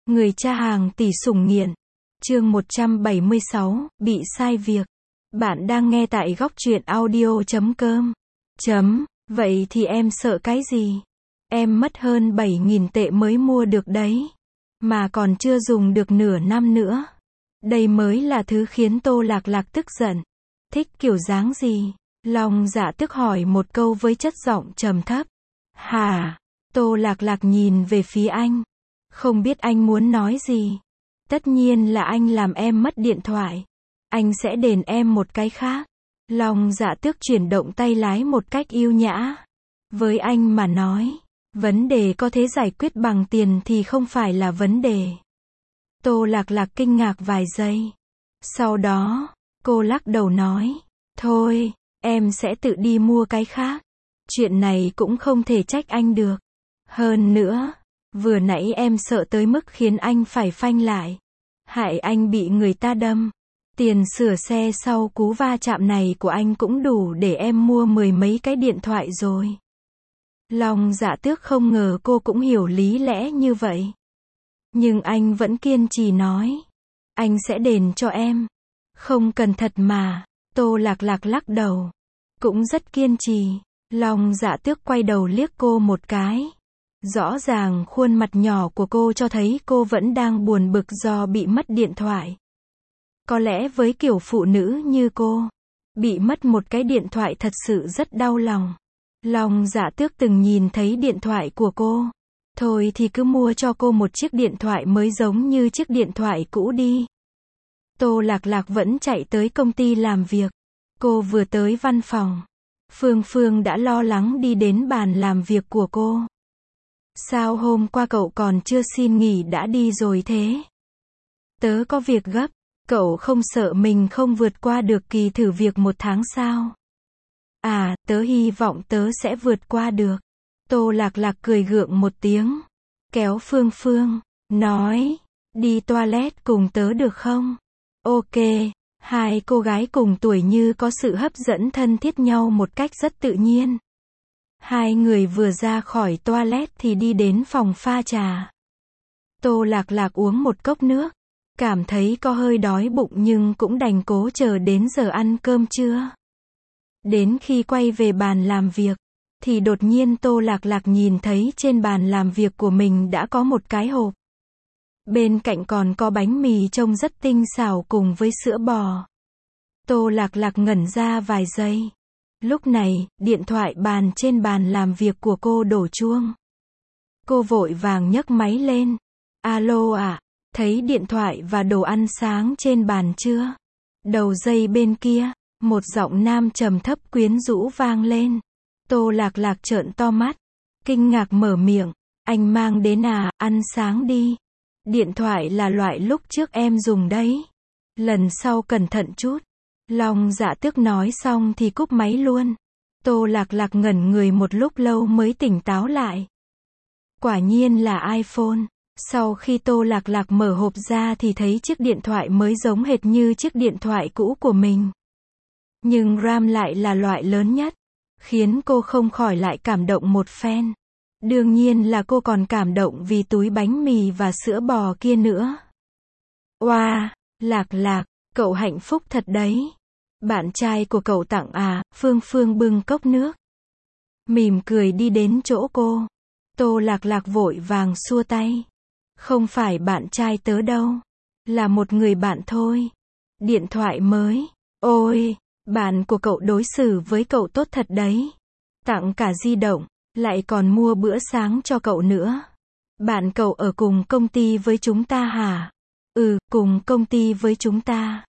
Người cha hàng tỷ sủng nghiện. Chương 176, bị sai việc. Bạn đang nghe tại góc truyện audio.com. Vậy thì em sợ cái gì? Em mất hơn 7.000 tệ mới mua được đấy. Mà còn chưa dùng được nửa năm nữa. Đây mới là thứ khiến Tô Lạc Lạc tức giận. Thích kiểu dáng gì? Long Dạ Tước hỏi một câu với chất giọng trầm thấp. Hả? Tô Lạc Lạc nhìn về phía anh. Không biết anh muốn nói gì. Tất nhiên là anh làm em mất điện thoại. Anh sẽ đền em một cái khác. Long Dạ Tước chuyển động tay lái một cách yêu nhã. Với anh mà nói, vấn đề có thể giải quyết bằng tiền thì không phải là vấn đề. Tô Lạc Lạc kinh ngạc vài giây. Sau đó, cô lắc đầu nói, thôi, em sẽ tự đi mua cái khác. Chuyện này cũng không thể trách anh được. Hơn nữa, vừa nãy em sợ tới mức khiến anh phải phanh lại. Hại anh bị người ta đâm. Tiền sửa xe sau cú va chạm này của anh cũng đủ để em mua 10 mấy cái điện thoại rồi. Long Dạ Tước không ngờ cô cũng hiểu lý lẽ như vậy. Nhưng anh vẫn kiên trì nói. Anh sẽ đền cho em. Không cần thật mà. Tô Lạc Lạc lắc đầu. Cũng rất kiên trì. Long Dạ Tước quay đầu liếc cô một cái. Rõ ràng khuôn mặt nhỏ của cô cho thấy cô vẫn đang buồn bực do bị mất điện thoại. Có lẽ với kiểu phụ nữ như cô, bị mất một cái điện thoại thật sự rất đau lòng. Long Dạ Tước từng nhìn thấy điện thoại của cô. Thôi thì cứ mua cho cô một chiếc điện thoại mới giống như chiếc điện thoại cũ đi. Tô Lạc Lạc vẫn chạy tới công ty làm việc. Cô vừa tới văn phòng. Phương Phương đã lo lắng đi đến bàn làm việc của cô. Sao hôm qua cậu còn chưa xin nghỉ đã đi rồi thế? Tớ có việc gấp. Cậu không sợ mình không vượt qua được kỳ thử việc 1 tháng sao? À, tớ hy vọng tớ sẽ vượt qua được. Tô Lạc Lạc cười gượng một tiếng. Kéo Phương Phương. Nói. Đi toilet cùng tớ được không? Ok. Hai cô gái cùng tuổi như có sự hấp dẫn thân thiết nhau một cách rất tự nhiên. Hai người vừa ra khỏi toilet thì đi đến phòng pha trà. Tô Lạc Lạc uống một cốc nước. Cảm thấy có hơi đói bụng nhưng cũng đành cố chờ đến giờ ăn cơm trưa. Đến khi quay về bàn làm việc, thì đột nhiên Tô Lạc Lạc nhìn thấy trên bàn làm việc của mình đã có một cái hộp. Bên cạnh còn có bánh mì trông rất tinh xảo cùng với sữa bò. Tô Lạc Lạc ngẩn ra vài giây. Lúc này, điện thoại bàn trên bàn làm việc của cô đổ chuông. Cô vội vàng nhấc máy lên. Alo ạ, thấy điện thoại và đồ ăn sáng trên bàn chưa? Đầu dây bên kia, một giọng nam trầm thấp quyến rũ vang lên. Tô Lạc Lạc trợn to mắt, kinh ngạc mở miệng. Anh mang đến à, ăn sáng đi. Điện thoại là loại lúc trước em dùng đấy. Lần sau cẩn thận chút. Long Dạ Tước nói xong thì cúp máy luôn. Tô Lạc Lạc ngẩn người một lúc lâu mới tỉnh táo lại. Quả nhiên là iPhone. Sau khi Tô Lạc Lạc mở hộp ra thì thấy chiếc điện thoại mới giống hệt như chiếc điện thoại cũ của mình. Nhưng RAM lại là loại lớn nhất. Khiến cô không khỏi lại cảm động một phen. Đương nhiên là cô còn cảm động vì túi bánh mì và sữa bò kia nữa. Oa, Lạc Lạc, cậu hạnh phúc thật đấy. Bạn trai của cậu tặng à? Phương Phương bưng cốc nước. Mỉm cười đi đến chỗ cô. Tô Lạc Lạc vội vàng xua tay. Không phải bạn trai tớ đâu. Là một người bạn thôi. Điện thoại mới. Ôi, bạn của cậu đối xử với cậu tốt thật đấy. Tặng cả di động. Lại còn mua bữa sáng cho cậu nữa. Bạn cậu ở cùng công ty với chúng ta hả? Ừ, cùng công ty với chúng ta.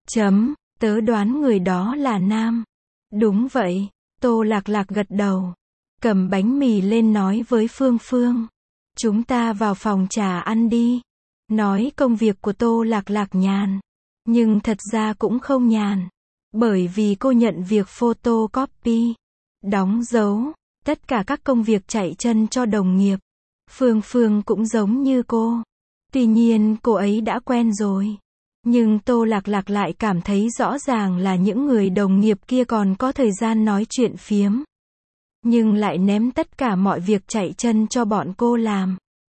Tớ đoán người đó là nam. Đúng vậy. Tô Lạc Lạc gật đầu. Cầm bánh mì lên nói với Phương Phương. Chúng ta vào phòng trà ăn đi. Nói công việc của Tô Lạc Lạc nhàn. Nhưng thật ra cũng không nhàn. Bởi vì cô nhận việc photocopy, đóng dấu, tất cả các công việc chạy chân cho đồng nghiệp. Phương Phương cũng giống như cô. Tuy nhiên cô ấy đã quen rồi. Nhưng Tô Lạc Lạc lại cảm thấy rõ ràng là những người đồng nghiệp kia còn có thời gian nói chuyện phiếm. Nhưng lại ném tất cả mọi việc chạy chân cho bọn cô làm.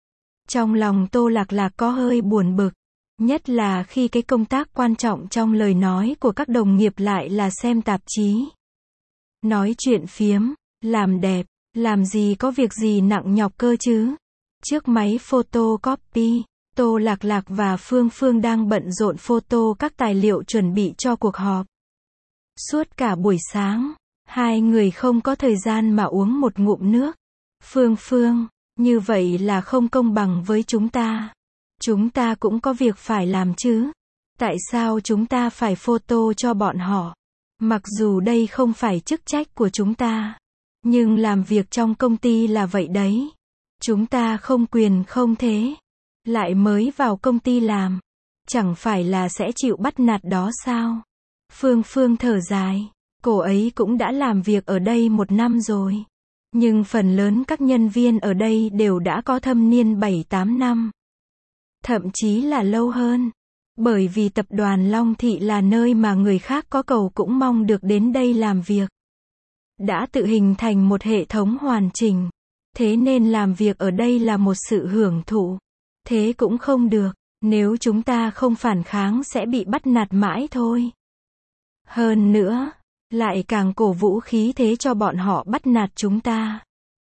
Trong lòng Tô Lạc Lạc có hơi buồn bực. Nhất là khi cái công tác quan trọng trong lời nói của các đồng nghiệp lại là xem tạp chí. Nói chuyện phiếm, làm đẹp, làm gì có việc gì nặng nhọc cơ chứ. Trước máy photocopy, Tô Lạc Lạc và Phương Phương đang bận rộn photo các tài liệu chuẩn bị cho cuộc họp. Suốt cả buổi sáng, hai người không có thời gian mà uống một ngụm nước. Phương Phương, như vậy là không công bằng với chúng ta. Chúng ta cũng có việc phải làm chứ. Tại sao chúng ta phải photo cho bọn họ? Mặc dù đây không phải chức trách của chúng ta, nhưng làm việc trong công ty là vậy đấy. Chúng ta không quyền không thế. Lại mới vào công ty làm. Chẳng phải là sẽ chịu bắt nạt đó sao? Phương Phương thở dài. Cô ấy cũng đã làm việc ở đây 1 năm rồi. Nhưng phần lớn các nhân viên ở đây đều đã có thâm niên 7-8 năm. Thậm chí là lâu hơn. Bởi vì tập đoàn Long Thị là nơi mà người khác có cầu cũng mong được đến đây làm việc. Đã tự hình thành một hệ thống hoàn chỉnh. Thế nên làm việc ở đây là một sự hưởng thụ. Thế cũng không được. Nếu chúng ta không phản kháng sẽ bị bắt nạt mãi thôi. Hơn nữa, lại càng cổ vũ khí thế cho bọn họ bắt nạt chúng ta.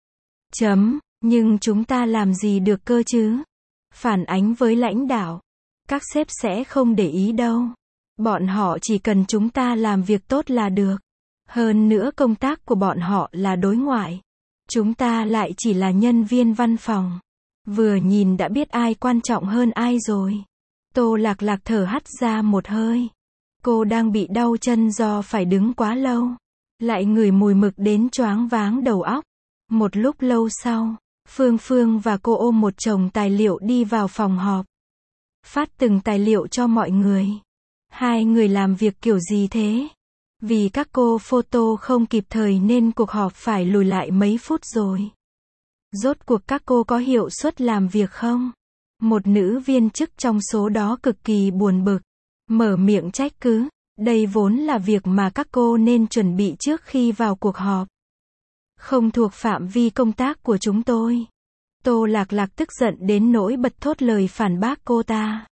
Nhưng chúng ta làm gì được cơ chứ? Phản ánh với lãnh đạo. Các sếp sẽ không để ý đâu. Bọn họ chỉ cần chúng ta làm việc tốt là được. Hơn nữa công tác của bọn họ là đối ngoại. Chúng ta lại chỉ là nhân viên văn phòng. Vừa nhìn đã biết ai quan trọng hơn ai rồi. Tô Lạc Lạc thở hắt ra một hơi. Cô đang bị đau chân do phải đứng quá lâu. Lại ngửi mùi mực đến choáng váng đầu óc. Một lúc lâu sau, Phương Phương và cô ôm một chồng tài liệu đi vào phòng họp. Phát từng tài liệu cho mọi người. Hai người làm việc kiểu gì thế? Vì các cô photo không kịp thời nên cuộc họp phải lùi lại mấy phút rồi. Rốt cuộc các cô có hiệu suất làm việc không? Một nữ viên chức trong số đó cực kỳ buồn bực. Mở miệng trách cứ. Đây vốn là việc mà các cô nên chuẩn bị trước khi vào cuộc họp. Không thuộc phạm vi công tác của chúng tôi. Tô Lạc Lạc tức giận đến nỗi bật thốt lời phản bác cô ta.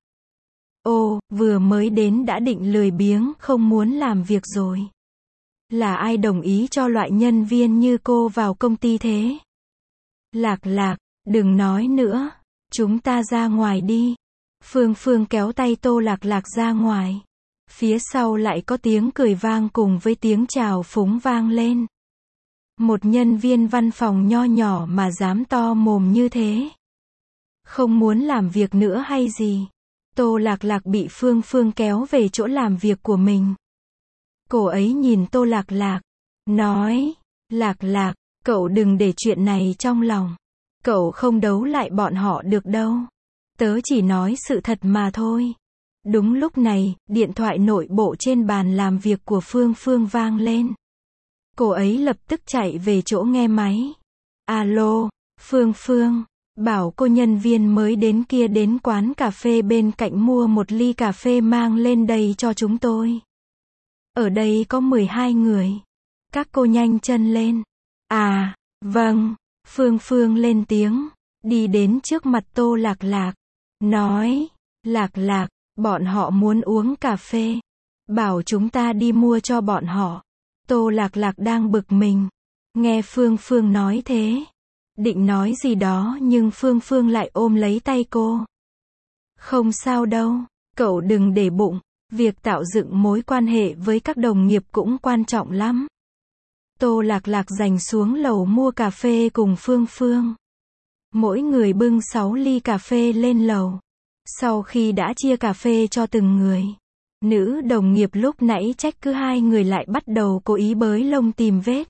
Ô, vừa mới đến đã định lười biếng không muốn làm việc rồi. Là ai đồng ý cho loại nhân viên như cô vào công ty thế? Lạc Lạc, đừng nói nữa. Chúng ta ra ngoài đi. Phương Phương kéo tay Tô Lạc Lạc ra ngoài. Phía sau lại có tiếng cười vang cùng với tiếng chào phúng vang lên. Một nhân viên văn phòng nho nhỏ mà dám to mồm như thế. Không muốn làm việc nữa hay gì? Tô Lạc Lạc bị Phương Phương kéo về chỗ làm việc của mình. Cô ấy nhìn Tô Lạc Lạc, nói, Lạc Lạc, cậu đừng để chuyện này trong lòng. Cậu không đấu lại bọn họ được đâu. Tớ chỉ nói sự thật mà thôi. Đúng lúc này, điện thoại nội bộ trên bàn làm việc của Phương Phương vang lên. Cô ấy lập tức chạy về chỗ nghe máy. Alo, Phương Phương, bảo cô nhân viên mới đến kia đến quán cà phê bên cạnh mua một ly cà phê mang lên đây cho chúng tôi. Ở đây có 12 người. Các cô nhanh chân lên. À, vâng. Phương Phương lên tiếng, đi đến trước mặt Tô Lạc Lạc, nói, Lạc Lạc, bọn họ muốn uống cà phê. Bảo chúng ta đi mua cho bọn họ. Tô Lạc Lạc đang bực mình. Nghe Phương Phương nói thế. Định nói gì đó nhưng Phương Phương lại ôm lấy tay cô. Không sao đâu, cậu đừng để bụng. Việc tạo dựng mối quan hệ với các đồng nghiệp cũng quan trọng lắm. Tô Lạc Lạc giành xuống lầu mua cà phê cùng Phương Phương. Mỗi người bưng 6 ly cà phê lên lầu. Sau khi đã chia cà phê cho từng người, nữ đồng nghiệp lúc nãy trách cứ hai người lại bắt đầu cố ý bới lông tìm vết.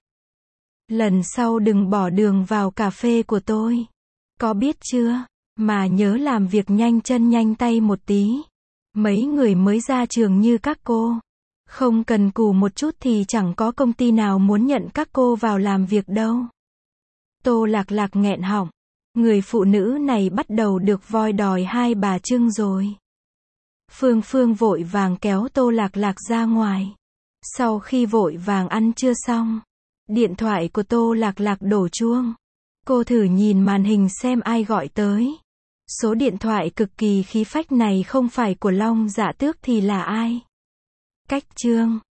Lần sau đừng bỏ đường vào cà phê của tôi. Có biết chưa? Mà nhớ làm việc nhanh chân nhanh tay một tí. Mấy người mới ra trường như các cô. Không cần cù một chút thì chẳng có công ty nào muốn nhận các cô vào làm việc đâu. Tô Lạc Lạc nghẹn họng. Người phụ nữ này bắt đầu được voi đòi hai bà trưng rồi. Phương Phương vội vàng kéo Tô Lạc Lạc ra ngoài. Sau khi vội vàng ăn trưa xong, điện thoại của Tô Lạc Lạc đổ chuông. Cô thử nhìn màn hình xem ai gọi tới. Số điện thoại cực kỳ khí phách này không phải của Long Dạ Tước thì là ai? Cách chương